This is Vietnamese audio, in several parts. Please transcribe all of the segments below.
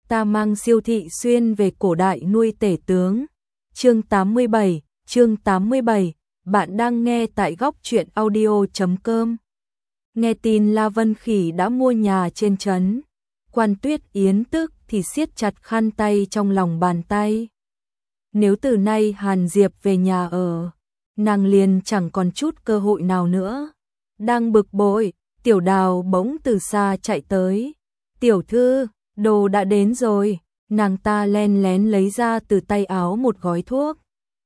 ta mang Siêu Thị Xuyên về cổ đại nuôi tể tướng. Chương 87, bạn đang nghe tại góc truyện audio.com. Nghe tin La Vân Khỉ đã mua nhà trên trấn, Quan Tuyết Yến tức thì siết chặt khăn tay trong lòng bàn tay. Nếu từ nay Hàn Diệp về nhà ở, nàng liền chẳng còn chút cơ hội nào nữa. Đang bực bội, Tiểu Đào bỗng từ xa chạy tới. Tiểu thư, đồ đã đến rồi. Nàng ta len lén lấy ra từ tay áo một gói thuốc,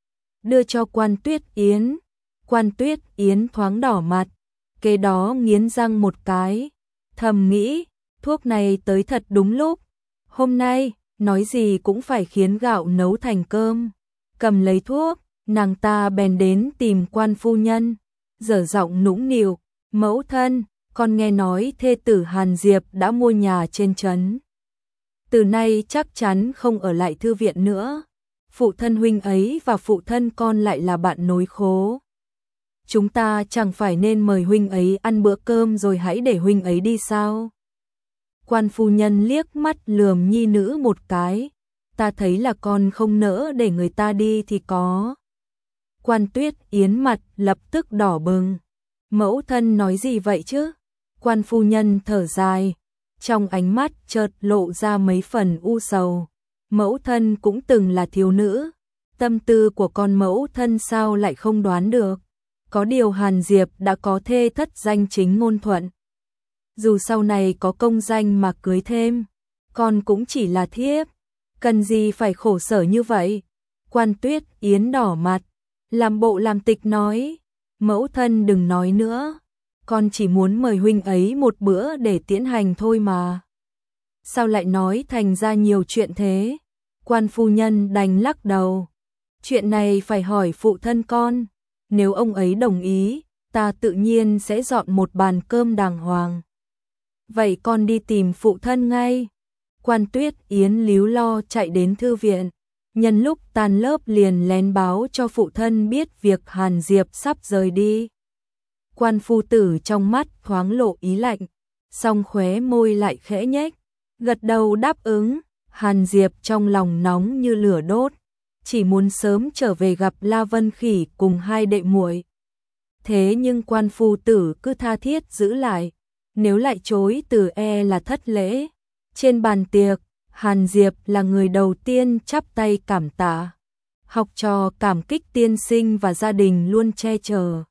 đưa cho Quan Tuyết Yến. Quan Tuyết Yến thoáng đỏ mặt, kế đó nghiến răng một cái, thầm nghĩ, thuốc này tới thật đúng lúc. Hôm nay, nói gì cũng phải khiến gạo nấu thành cơm. Cầm lấy thuốc, nàng ta bèn đến tìm Quan phu nhân, dở giọng nũng nịu, mẫu thân, con nghe nói thê tử Hàn Diệp đã mua nhà trên trấn. Từ nay chắc chắn không ở lại thư viện nữa. Phụ thân huynh ấy và phụ thân con lại là bạn nối khố. Chúng ta chẳng phải nên mời huynh ấy ăn bữa cơm rồi hãy để huynh ấy đi sao? Quan phu nhân liếc mắt lườm nhi nữ một cái. Ta thấy là con không nỡ để người ta đi thì có. Quan Tuyết Yến mặt lập tức đỏ bừng. Mẫu thân nói gì vậy chứ? Quan phu nhân thở dài, trong ánh mắt chợt lộ ra mấy phần u sầu. Mẫu thân cũng từng là thiếu nữ, tâm tư của con mẫu thân sao lại không đoán được. Có điều Hàn Diệp đã có thê thất danh chính ngôn thuận. Dù sau này có công danh mà cưới thêm, con cũng chỉ là thiếp, cần gì phải khổ sở như vậy. Quan Tuyết Yến đỏ mặt, làm bộ làm tịch nói, mẫu thân đừng nói nữa, con chỉ muốn mời huynh ấy một bữa để tiễn hành thôi mà. Sao lại nói thành ra nhiều chuyện thế? Quan phu nhân đành lắc đầu. Chuyện này phải hỏi phụ thân con, nếu ông ấy đồng ý, ta tự nhiên sẽ dọn một bàn cơm đàng hoàng. Vậy con đi tìm phụ thân ngay. Quan Tuyết Yến líu lo chạy đến thư viện, nhân lúc tan lớp liền lén báo cho phụ thân biết việc Hàn Diệp sắp rời đi. Quan phu tử trong mắt thoáng lộ ý lạnh, song khóe môi lại khẽ nhếch, gật đầu đáp ứng. Hàn Diệp trong lòng nóng như lửa đốt, chỉ muốn sớm trở về gặp La Vân Khỉ cùng hai đệ muội. Thế nhưng quan phu tử cứ tha thiết giữ lại, nếu lại chối từ là thất lễ. Trên bàn tiệc, Hàn Diệp là người đầu tiên chắp tay cảm tạ. Học trò cảm kích tiên sinh và gia đình luôn che chở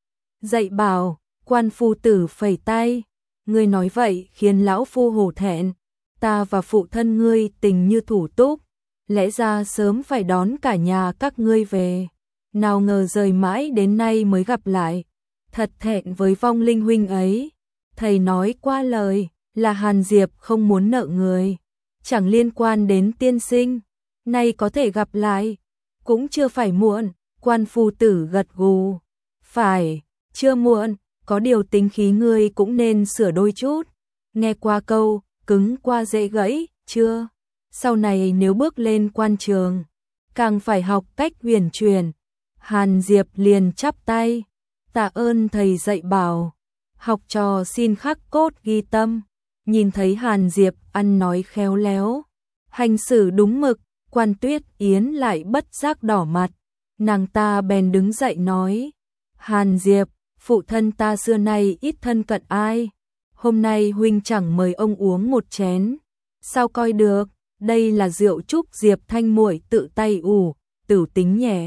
dạy bảo. Quan phu tử phẩy tay, ngươi nói vậy khiến lão phu hổ thẹn. Ta và phụ thân ngươi tình như thủ túc, lẽ ra sớm phải đón cả nhà các ngươi về. Nào ngờ rời mãi đến nay mới gặp lại, thật thẹn với vong linh huynh ấy. Thầy nói qua lời là Hàn Diệp không muốn nợ người, chẳng liên quan đến tiên sinh, nay có thể gặp lại, cũng chưa phải muộn. Quan phu tử gật gù, phải, chưa muộn, có điều tính khí ngươi cũng nên sửa đôi chút. Nghe qua câu, cứng qua dễ gãy, chưa? Sau này nếu bước lên quan trường, càng phải học cách huyền chuyển. Hàn Diệp liền chắp tay, tạ ơn thầy dạy bảo, học trò xin khắc cốt ghi tâm. Nhìn thấy Hàn Diệp ăn nói khéo léo, hành xử đúng mực, Quan Tuyết Yến lại bất giác đỏ mặt. Nàng ta bèn đứng dậy nói, Hàn Diệp, phụ thân ta xưa nay ít thân cận ai, hôm nay huynh chẳng mời ông uống một chén, sao coi được? Đây là rượu trúc Diệp Thanh muội tự tay ủ, tửu tính nhẹ,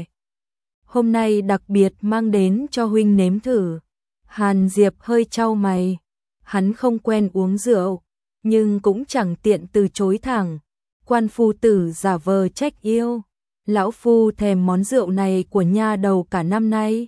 hôm nay đặc biệt mang đến cho huynh nếm thử. Hàn Diệp hơi chau mày, hắn không quen uống rượu, nhưng cũng chẳng tiện từ chối thẳng. Quan phu tử giả vờ trách yêu, lão phu thèm món rượu này của nha đầu cả năm nay,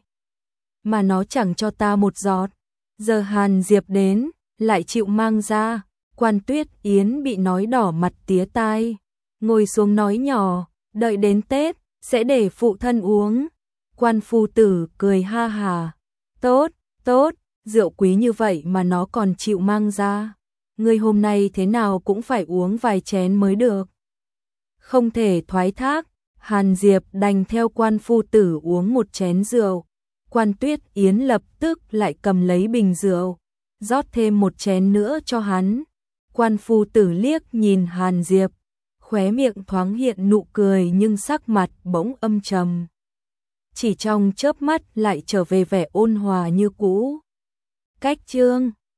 mà nó chẳng cho ta một giọt. Giờ Hàn Diệp đến, lại chịu mang ra. Quan Tuyết Yến bị nói đỏ mặt tía tai, ngồi xuống nói nhỏ, đợi đến Tết, sẽ để phụ thân uống. Quan phu tử cười ha hà, tốt, tốt, rượu quý như vậy mà nó còn chịu mang ra. Ngươi hôm nay thế nào cũng phải uống vài chén mới được. Không thể thoái thác, Hàn Diệp đành theo quan phu tử uống một chén rượu. Quan Tuyết Yến lập tức lại cầm lấy bình rượu, rót thêm một chén nữa cho hắn. Quan phu tử liếc nhìn Hàn Diệp, khóe miệng thoáng hiện nụ cười nhưng sắc mặt bỗng âm trầm. Chỉ trong chớp mắt lại trở về vẻ ôn hòa như cũ. Cách chương